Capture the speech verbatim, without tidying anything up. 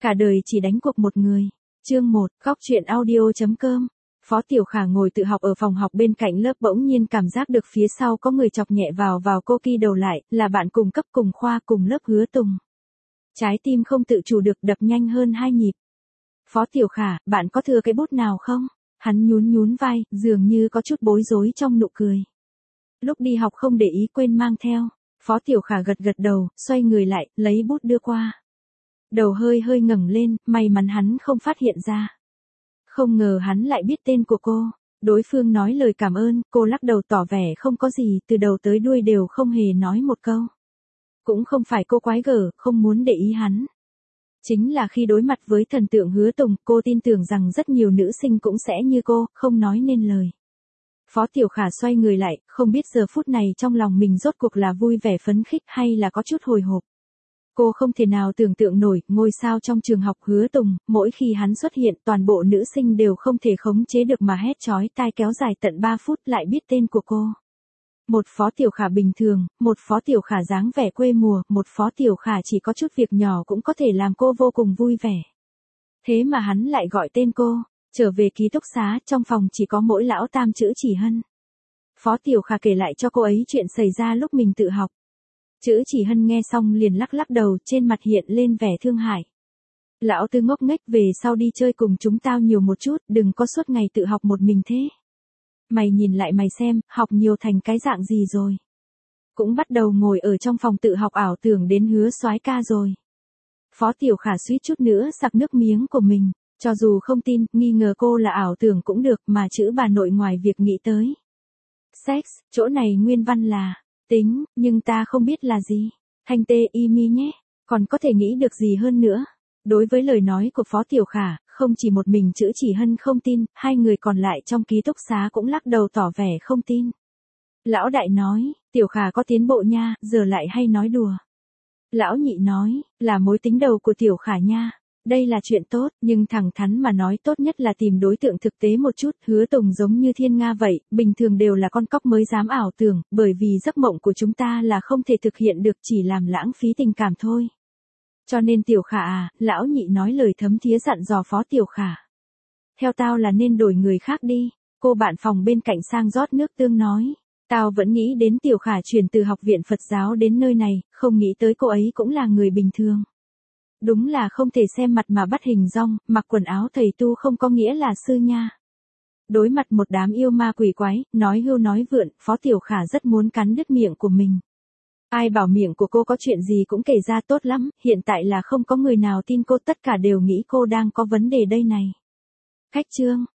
Cả đời chỉ đánh cuộc một người. Chương một, góc truyện audio chấm com. Phó Tiểu Khả ngồi tự học ở phòng học bên cạnh lớp, bỗng nhiên cảm giác được phía sau có người chọc nhẹ vào vào cô, ki đầu lại, là bạn cùng cấp cùng khoa cùng lớp Hứa Tùng. Trái tim không tự chủ được đập nhanh hơn hai nhịp. Phó Tiểu Khả, bạn có thừa cái bút nào không? Hắn nhún nhún vai, dường như có chút bối rối trong nụ cười. Lúc đi học không để ý quên mang theo. Phó Tiểu Khả gật gật đầu, xoay người lại, lấy bút đưa qua. Đầu hơi hơi ngẩng lên, may mắn hắn không phát hiện ra. Không ngờ hắn lại biết tên của cô. Đối phương nói lời cảm ơn, cô lắc đầu tỏ vẻ không có gì, từ đầu tới đuôi đều không hề nói một câu. Cũng không phải cô quái gở, không muốn để ý hắn. Chính là khi đối mặt với thần tượng Hứa Tùng, cô tin tưởng rằng rất nhiều nữ sinh cũng sẽ như cô, không nói nên lời. Phó Tiểu Khả xoay người lại, không biết giờ phút này trong lòng mình rốt cuộc là vui vẻ phấn khích hay là có chút hồi hộp. Cô không thể nào tưởng tượng nổi, ngôi sao trong trường học Hứa Tùng, mỗi khi hắn xuất hiện toàn bộ nữ sinh đều không thể khống chế được mà hét chói tai kéo dài tận ba phút lại biết tên của cô. Một Phó Tiểu Khả bình thường, một Phó Tiểu Khả dáng vẻ quê mùa, một Phó Tiểu Khả chỉ có chút việc nhỏ cũng có thể làm cô vô cùng vui vẻ. Thế mà hắn lại gọi tên cô. Trở về ký túc xá, trong phòng chỉ có mỗi lão tam Chữ Chỉ Hân. Phó Tiểu Khả kể lại cho cô ấy chuyện xảy ra lúc mình tự học. Chữ Chỉ Hân nghe xong liền lắc lắc đầu, trên mặt hiện lên vẻ thương hại. Lão Tư ngốc nghếch, về sau đi chơi cùng chúng tao nhiều một chút, đừng có suốt ngày tự học một mình thế. Mày nhìn lại mày xem, học nhiều thành cái dạng gì rồi. Cũng bắt đầu ngồi ở trong phòng tự học ảo tưởng đến Hứa soái ca rồi. Phó Tiểu Khả suýt chút nữa sặc nước miếng của mình. Cho dù không tin, nghi ngờ cô là ảo tưởng cũng được, mà chữ bà nội ngoài việc nghĩ tới sex, chỗ này nguyên văn là tính, nhưng ta không biết là gì. Thanh tê y mi nhé, còn có thể nghĩ được gì hơn nữa. Đối với lời nói của Phó Tiểu Khả, không chỉ một mình Chữ Chỉ Hân không tin, hai người còn lại trong ký túc xá cũng lắc đầu tỏ vẻ không tin. Lão Đại nói, Tiểu Khả có tiến bộ nha, giờ lại hay nói đùa. Lão Nhị nói, là mối tính đầu của Tiểu Khả nha. Đây là chuyện tốt, nhưng thẳng thắn mà nói tốt nhất là tìm đối tượng thực tế một chút. Hứa Tùng giống như thiên nga vậy, bình thường đều là con cóc mới dám ảo tưởng, bởi vì giấc mộng của chúng ta là không thể thực hiện được, chỉ làm lãng phí tình cảm thôi. Cho nên Tiểu Khả à, lão Nhị nói lời thấm thía dặn dò Phó Tiểu Khả. Theo tao là nên đổi người khác đi, cô bạn phòng bên cạnh sang rót nước tương nói. Tao vẫn nghĩ đến Tiểu Khả chuyển từ học viện Phật giáo đến nơi này, không nghĩ tới cô ấy cũng là người bình thường. Đúng là không thể xem mặt mà bắt hình dong, mặc quần áo thầy tu không có nghĩa là sư nha. Đối mặt một đám yêu ma quỷ quái, nói hưu nói vượn, Phó Tiểu Khả rất muốn cắn đứt miệng của mình. Ai bảo miệng của cô có chuyện gì cũng kể ra tốt lắm, hiện tại là không có người nào tin cô, tất cả đều nghĩ cô đang có vấn đề đây này. Khách trương,